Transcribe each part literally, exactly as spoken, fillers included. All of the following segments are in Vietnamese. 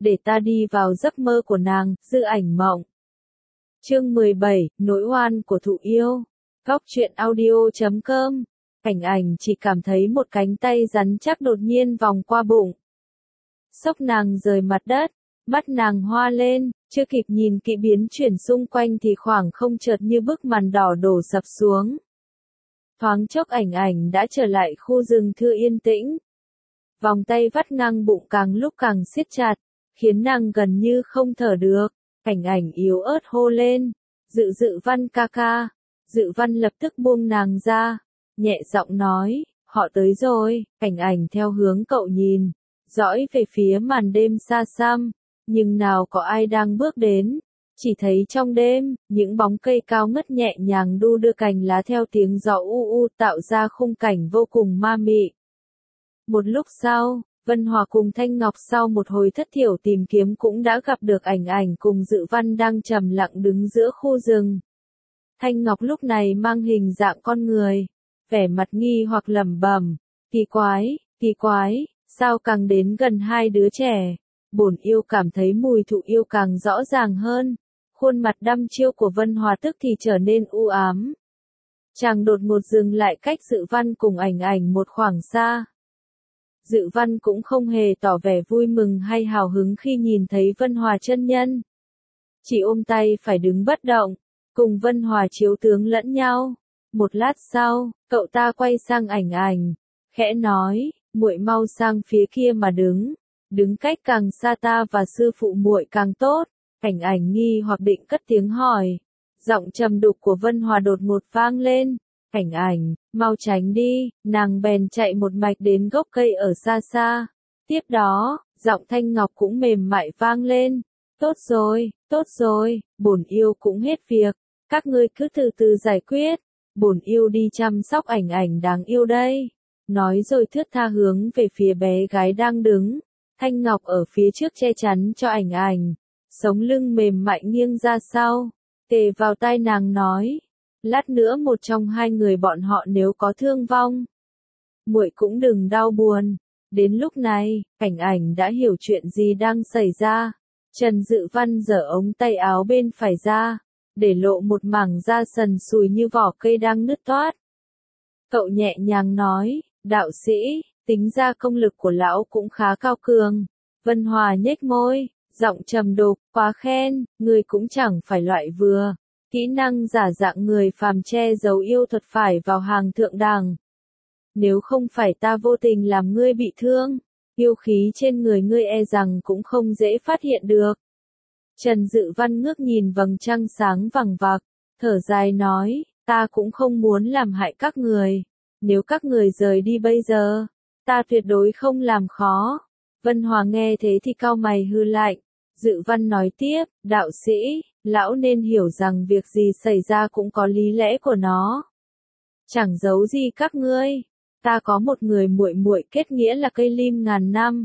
để ta đi vào giấc mơ của nàng, dư ảnh mộng. Chương mười bảy, nỗi oan của thụ yêu. Góc truyện audio chấm com. Cảnh Ảnh chỉ cảm thấy một cánh tay rắn chắc đột nhiên vòng qua bụng. Xốc nàng rời mặt đất, mắt nàng hoa lên, chưa kịp nhìn kỹ biến chuyển xung quanh thì khoảng không chợt như bức màn đỏ đổ sập xuống. Thoáng chốc Ảnh Ảnh đã trở lại khu rừng thư yên tĩnh. Vòng tay vắt ngang bụng càng lúc càng siết chặt, khiến nàng gần như không thở được. Cảnh Ảnh yếu ớt hô lên, Dự Dự Văn ca ca. Dự Văn lập tức buông nàng ra, nhẹ giọng nói, họ tới rồi. Cảnh Ảnh theo hướng cậu nhìn, dõi về phía màn đêm xa xăm, nhưng nào có ai đang bước đến. Chỉ thấy trong đêm, những bóng cây cao ngất nhẹ nhàng đu đưa cành lá theo tiếng gió u u tạo ra khung cảnh vô cùng ma mị. Một lúc sau, Vân Hòa cùng Thanh Ngọc sau một hồi thất thiểu tìm kiếm cũng đã gặp được Ảnh Ảnh cùng Dự Văn đang trầm lặng đứng giữa khu rừng. Thanh Ngọc lúc này mang hình dạng con người, vẻ mặt nghi hoặc lẩm bẩm, kỳ quái, kỳ quái, sao càng đến gần hai đứa trẻ, bổn yêu cảm thấy mùi thụ yêu càng rõ ràng hơn. Khuôn mặt đăm chiêu của Vân Hòa tức thì trở nên u ám. Chàng đột ngột dừng lại cách Dự Văn cùng Ảnh Ảnh một khoảng xa. Dự Văn cũng không hề tỏ vẻ vui mừng hay hào hứng khi nhìn thấy Vân Hòa chân nhân. Chỉ ôm tay phải đứng bất động, cùng Vân Hòa chiếu tướng lẫn nhau. Một lát sau, cậu ta quay sang Ảnh Ảnh, khẽ nói, muội mau sang phía kia mà đứng, đứng cách càng xa ta và sư phụ muội càng tốt. Ảnh Ảnh nghi hoặc định cất tiếng hỏi, giọng trầm đục của Vân Hòa đột ngột vang lên, Ảnh Ảnh, mau tránh đi. Nàng bèn chạy một mạch đến gốc cây ở xa xa. Tiếp đó, giọng Thanh Ngọc cũng mềm mại vang lên, tốt rồi, tốt rồi, bổn yêu cũng hết việc, các ngươi cứ từ từ giải quyết, bổn yêu đi chăm sóc Ảnh Ảnh đáng yêu đây. Nói rồi thướt tha hướng về phía bé gái đang đứng, Thanh Ngọc ở phía trước che chắn cho Ảnh Ảnh, sống lưng mềm mại nghiêng ra sau, kề vào tai nàng nói, lát nữa một trong hai người bọn họ nếu có thương vong, muội cũng đừng đau buồn. Đến lúc này, Ảnh Ảnh đã hiểu chuyện gì đang xảy ra. Trần Dự Văn giở ống tay áo bên phải ra, để lộ một mảng da sần sùi như vỏ cây đang nứt toát. Cậu nhẹ nhàng nói, đạo sĩ, tính ra công lực của lão cũng khá cao cường. Vân Hòa nhếch môi, giọng trầm đục, quá khen, người cũng chẳng phải loại vừa. Kỹ năng giả dạng người phàm che giấu yêu thuật phải vào hàng thượng đẳng. Nếu không phải ta vô tình làm ngươi bị thương, yêu khí trên người ngươi e rằng cũng không dễ phát hiện được. Trần Dự Văn ngước nhìn vầng trăng sáng vằng vặc, thở dài nói, ta cũng không muốn làm hại các người. Nếu các người rời đi bây giờ, ta tuyệt đối không làm khó. Vân Hòa nghe thế thì cau mày hư lạnh. Dự Văn nói tiếp, đạo sĩ, lão nên hiểu rằng việc gì xảy ra cũng có lý lẽ của nó. Chẳng giấu gì các ngươi, ta có một người muội muội kết nghĩa là cây lim ngàn năm.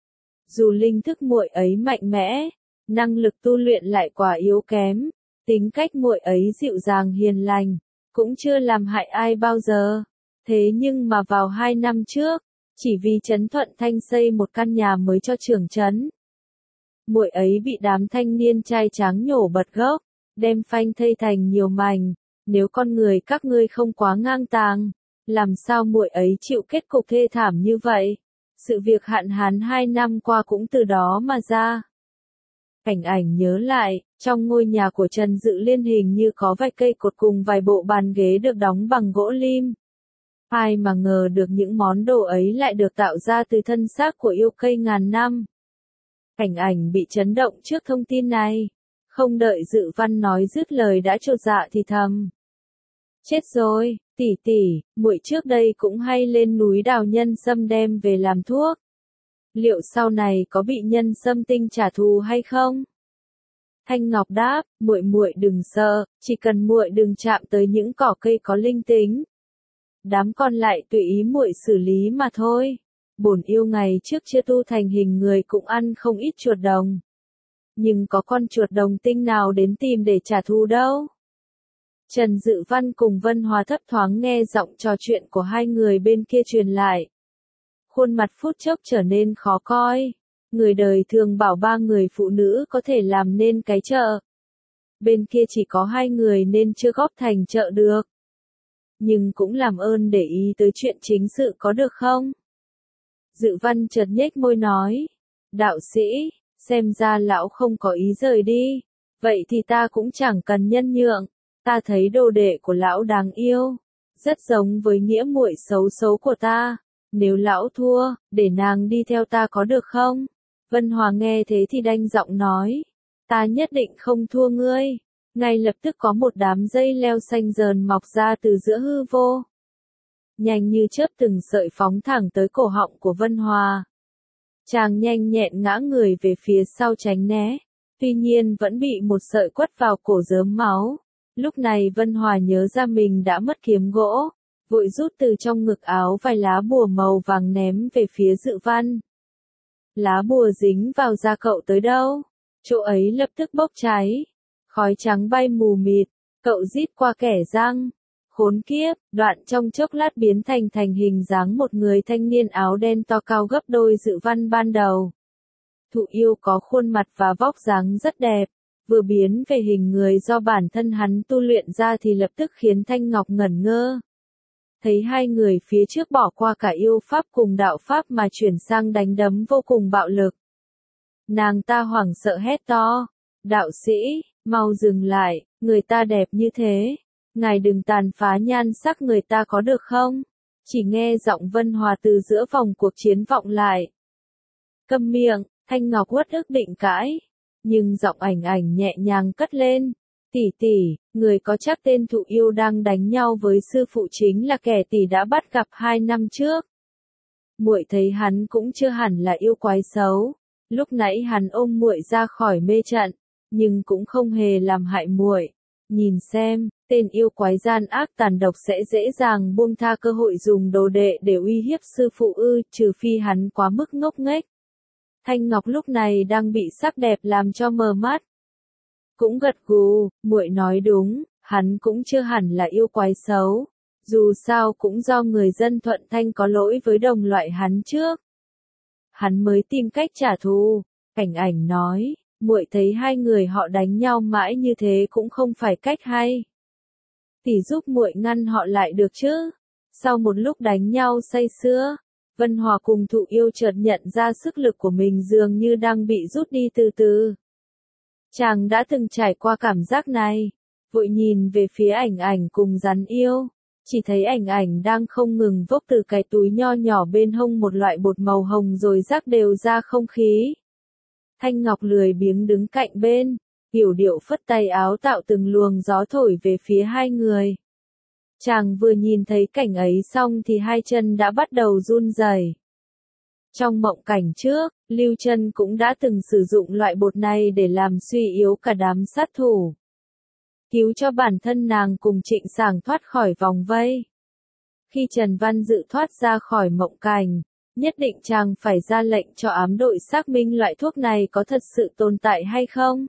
Dù linh thức muội ấy mạnh mẽ, năng lực tu luyện lại quá yếu kém, tính cách muội ấy dịu dàng hiền lành, cũng chưa làm hại ai bao giờ. Thế nhưng mà vào hai năm trước, chỉ vì Trấn Thuận Thanh xây một căn nhà mới cho trưởng trấn, muội ấy bị đám thanh niên trai tráng nhổ bật gốc, đem phanh thây thành nhiều mảnh. Nếu con người các ngươi không quá ngang tàng, làm sao muội ấy chịu kết cục thê thảm như vậy? Sự việc hạn hán hai năm qua cũng từ đó mà ra. Ảnh Ảnh nhớ lại, trong ngôi nhà của Trần Dự Liên hình như có vài cây cột cùng vài bộ bàn ghế được đóng bằng gỗ lim. Ai mà ngờ được những món đồ ấy lại được tạo ra từ thân xác của yêu cây ngàn năm. Ảnh Ảnh bị chấn động trước thông tin này, không đợi Dự Văn nói dứt lời đã chột dạ thì thầm. Chết rồi, tỷ tỷ, muội trước đây cũng hay lên núi đào nhân sâm đem về làm thuốc. Liệu sau này có bị nhân sâm tinh trả thù hay không? Thanh Ngọc đáp, muội muội đừng sợ, chỉ cần muội đừng chạm tới những cỏ cây có linh tính. Đám còn lại tùy ý muội xử lý mà thôi. Bổn yêu ngày trước chưa tu thành hình người cũng ăn không ít chuột đồng. Nhưng có con chuột đồng tinh nào đến tìm để trả thù đâu. Trần Dự Văn cùng Vân Hòa thấp thoáng nghe giọng trò chuyện của hai người bên kia truyền lại. Khuôn mặt phút chốc trở nên khó coi. Người đời thường bảo ba người phụ nữ có thể làm nên cái chợ. Bên kia chỉ có hai người nên chưa góp thành chợ được. Nhưng cũng làm ơn để ý tới chuyện chính sự có được không? Dự Văn chợt nhếch môi nói. Đạo sĩ, xem ra lão không có ý rời đi. Vậy thì ta cũng chẳng cần nhân nhượng. Ta thấy đồ đệ của lão đáng yêu. Rất giống với nghĩa muội xấu xấu của ta. Nếu lão thua, để nàng đi theo ta có được không? Vân Hòa nghe thế thì đanh giọng nói. Ta nhất định không thua ngươi. Ngay lập tức có một đám dây leo xanh dờn mọc ra từ giữa hư vô. Nhanh như chớp từng sợi phóng thẳng tới cổ họng của Vân Hòa. Chàng nhanh nhẹn ngã người về phía sau tránh né. Tuy nhiên vẫn bị một sợi quất vào cổ rớm máu. Lúc này Vân Hòa nhớ ra mình đã mất kiếm gỗ. Vội rút từ trong ngực áo vài lá bùa màu vàng ném về phía Dự Văn. Lá bùa dính vào da cậu tới đâu? Chỗ ấy lập tức bốc cháy. Khói trắng bay mù mịt. Cậu rít qua kẻ răng. Khốn kiếp, đoạn trong chốc lát biến thành thành hình dáng một người thanh niên áo đen to cao gấp đôi Dự Văn ban đầu. Thụ Yêu có khuôn mặt và vóc dáng rất đẹp. Vừa biến về hình người do bản thân hắn tu luyện ra thì lập tức khiến Thanh Ngọc ngẩn ngơ. Thấy hai người phía trước bỏ qua cả yêu pháp cùng đạo pháp mà chuyển sang đánh đấm vô cùng bạo lực. Nàng ta hoảng sợ hét to. Đạo sĩ, mau dừng lại, người ta đẹp như thế. Ngài đừng tàn phá nhan sắc người ta có được không? Chỉ nghe giọng Vân Hòa từ giữa vòng cuộc chiến vọng lại. Câm miệng, Thanh Ngọc uất ức định cãi. Nhưng giọng Ảnh Ảnh nhẹ nhàng cất lên. Tỷ tỷ, người có chắc tên Thụ Yêu đang đánh nhau với sư phụ chính là kẻ tỷ đã bắt gặp hai năm trước. Muội thấy hắn cũng chưa hẳn là yêu quái xấu. Lúc nãy hắn ôm muội ra khỏi mê trận, nhưng cũng không hề làm hại muội. Nhìn xem, tên yêu quái gian ác tàn độc sẽ dễ dàng buông tha cơ hội dùng đồ đệ để uy hiếp sư phụ ư, trừ phi hắn quá mức ngốc nghếch. Thanh Ngọc lúc này đang bị sắc đẹp làm cho mờ mắt. Cũng gật gù, muội nói đúng, hắn cũng chưa hẳn là yêu quái xấu. Dù sao cũng do người dân Thuận Thanh có lỗi với đồng loại hắn trước. Hắn mới tìm cách trả thù. Ảnh Ảnh nói, muội thấy hai người họ đánh nhau mãi như thế cũng không phải cách hay. Tỷ giúp muội ngăn họ lại được chứ. Sau một lúc đánh nhau say sưa, Vân Hòa cùng Thụ Yêu chợt nhận ra sức lực của mình dường như đang bị rút đi từ từ. Chàng đã từng trải qua cảm giác này, vội nhìn về phía Ảnh Ảnh cùng Rắn Yêu, chỉ thấy Ảnh Ảnh đang không ngừng vốc từ cái túi nho nhỏ bên hông một loại bột màu hồng rồi rắc đều ra không khí. Thanh Ngọc lười biếng đứng cạnh bên, yểu điệu phất tay áo tạo từng luồng gió thổi về phía hai người. Chàng vừa nhìn thấy cảnh ấy xong thì hai chân đã bắt đầu run rẩy. Trong mộng cảnh trước, Lưu Chân cũng đã từng sử dụng loại bột này để làm suy yếu cả đám sát thủ. Cứu cho bản thân nàng cùng Trịnh Sảng thoát khỏi vòng vây. Khi Trần Văn Dự thoát ra khỏi mộng cảnh, nhất định chàng phải ra lệnh cho ám đội xác minh loại thuốc này có thật sự tồn tại hay không.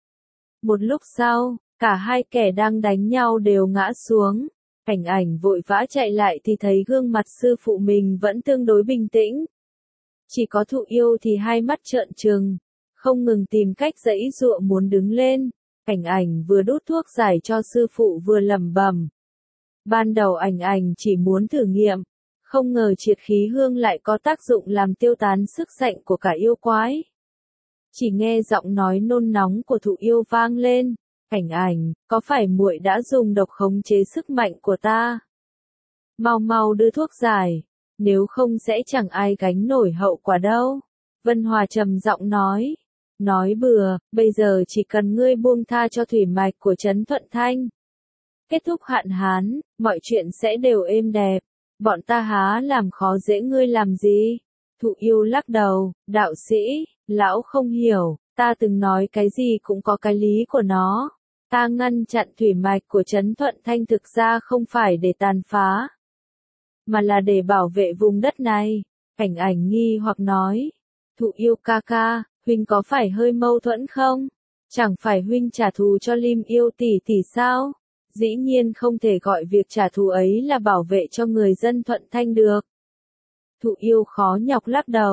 Một lúc sau, cả hai kẻ đang đánh nhau đều ngã xuống. Ảnh Ảnh vội vã chạy lại thì thấy gương mặt sư phụ mình vẫn tương đối bình tĩnh. Chỉ có Thụ Yêu thì hai mắt trợn trừng, không ngừng tìm cách giãy giụa muốn đứng lên. Ảnh Ảnh vừa đút thuốc giải cho sư phụ vừa lẩm bẩm. Ban đầu Ảnh Ảnh chỉ muốn thử nghiệm, không ngờ triệt khí hương lại có tác dụng làm tiêu tán sức mạnh của cả yêu quái. Chỉ nghe giọng nói nôn nóng của Thụ Yêu vang lên. Ảnh Ảnh, có phải muội đã dùng độc khống chế sức mạnh của ta? Mau mau đưa thuốc giải, nếu không sẽ chẳng ai gánh nổi hậu quả đâu. Vân Hòa trầm giọng nói. Nói bừa, bây giờ chỉ cần ngươi buông tha cho thủy mạch của Trấn Thuận Thanh. Kết thúc hạn hán, mọi chuyện sẽ đều êm đẹp. Bọn ta há làm khó dễ ngươi làm gì? Thụ Yêu lắc đầu, đạo sĩ, lão không hiểu, ta từng nói cái gì cũng có cái lý của nó. Ta ngăn chặn thủy mạch của Trấn Thuận Thanh thực ra không phải để tàn phá, mà là để bảo vệ vùng đất này. Ảnh Ảnh nghi hoặc nói, Thụ Yêu ca ca, huynh có phải hơi mâu thuẫn không? Chẳng phải huynh trả thù cho Lim Yêu tỷ tỷ sao? Dĩ nhiên không thể gọi việc trả thù ấy là bảo vệ cho người dân Thuận Thanh được. Thụ Yêu khó nhọc lắc đầu,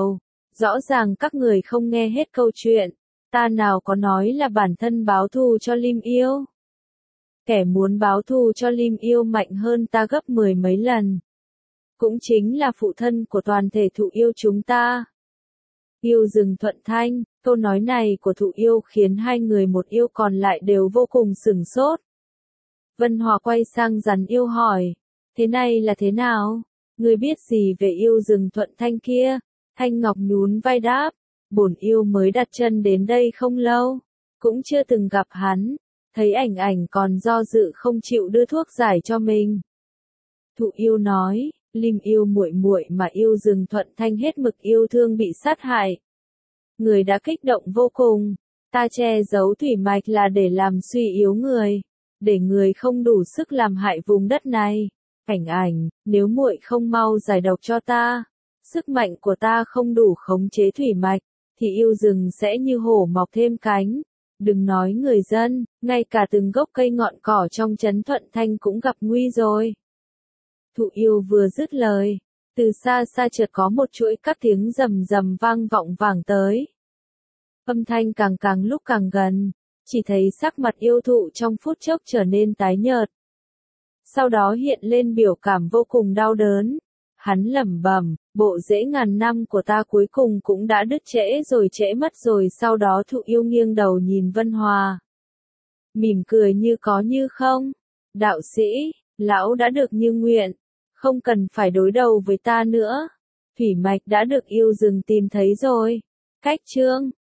Rõ ràng các người không nghe hết câu chuyện, ta nào có nói là bản thân báo thù cho Lim Yêu. Kẻ muốn báo thù cho Lim Yêu mạnh hơn ta gấp mười mấy lần. Cũng chính là phụ thân của toàn thể Thụ Yêu chúng ta. Yêu Rừng Thuận Thanh, câu nói này của Thụ Yêu khiến hai người một yêu còn lại đều vô cùng sửng sốt. Vân Hòa quay sang Rắn Yêu hỏi, thế này là thế nào? Ngươi biết gì về Yêu Rừng Thuận Thanh kia? Thanh Ngọc nhún vai đáp, bổn yêu mới đặt chân đến đây không lâu, cũng chưa từng gặp hắn, thấy ảnh ảnh còn do dự không chịu đưa thuốc giải cho mình. Thụ Yêu nói, Lim Yêu muội muội mà Yêu Rừng Thuận Thanh hết mực yêu thương bị sát hại. Người đã kích động vô cùng, ta che giấu thủy mạch là để làm suy yếu người, để người không đủ sức làm hại vùng đất này. Ảnh ảnh, nếu muội không mau giải độc cho ta, sức mạnh của ta không đủ khống chế thủy mạch, thì yêu rừng sẽ như hổ mọc thêm cánh. Đừng nói người dân, ngay cả từng gốc cây ngọn cỏ trong trấn Thuận Thanh cũng gặp nguy rồi. Thụ Yêu vừa dứt lời, từ xa xa chợt có một chuỗi các tiếng rầm rầm vang vọng vẳng tới. Âm thanh càng càng lúc càng gần, chỉ thấy sắc mặt yêu thụ trong phút chốc trở nên tái nhợt. Sau đó hiện lên biểu cảm vô cùng đau đớn. Hắn lẩm bẩm, bộ rễ ngàn năm của ta cuối cùng cũng đã đứt trễ rồi trễ mất rồi. Sau đó Thụ Yêu nghiêng đầu nhìn Vân Hòa, mỉm cười như có như không. Đạo sĩ, lão đã được như nguyện, không cần phải đối đầu với ta nữa. Thủy mạch đã được Yêu Rừng tìm thấy rồi. Cách chương